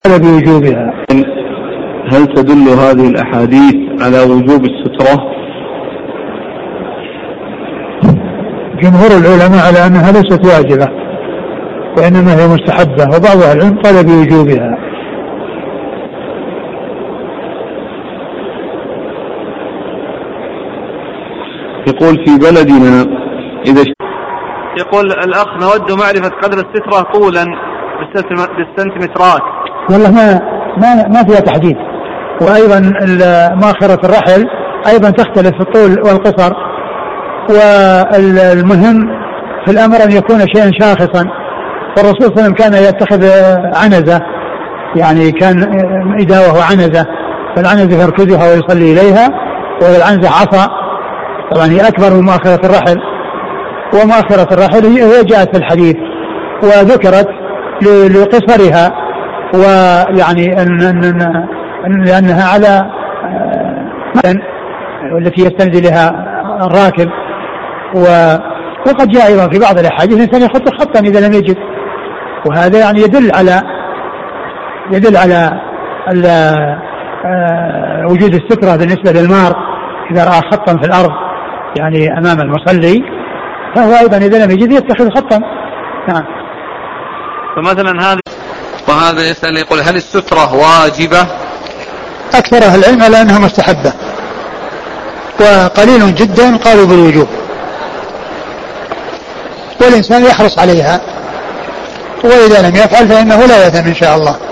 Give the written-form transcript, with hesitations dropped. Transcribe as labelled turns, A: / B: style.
A: بوجوبها.
B: هل تدل هذه الأحاديث على وجوب السترة؟
A: جمهور العلماء على أنها ليست واجبة وإنما هي مستحبة، وبعض أهل العلم قال بوجوبها.
B: يقول في بلدنا إذا
C: يقول الأخ نود معرفة قدر السترة طولا بالسنتيمترات.
A: والله ما فيها تحديد. وأيضا مؤخرة الرحل أيضا تختلف في الطول والقصر، والمهم في الأمر أن يكون شيئا شاخصا. والرسول صلى الله عليه وسلم كان يتخذ عنزة، يعني كان إداوه عنزة، فالعنزة يركزها ويصلي إليها، والعنزة عصا طبعا هي أكبر من مؤخرة الرحل. ومؤخرة الرحل هي جاءت في الحديث وذكرت لقصرها، ويعني لأنها على والتي يستند لها الراكب. وقد جاء أيضا في بعض الأحاديث الإنسان يخط خطا إذا لم يجد، وهذا يعني يدل على وجود السترة بالنسبة للمار إذا رأى خطا في الأرض يعني أمام المصلي، فهو أيضا إذا لم يجد يتخذ خطا. نعم.
C: فمثلا وهذا يسأل يقول هل السترة واجبة؟
A: أكثر أهل العلم على أنها مستحبة، وقليل جدا قالوا بالوجوب، والإنسان يحرص عليها، وإذا لم يفعل فإنه لا يأثم إن شاء الله.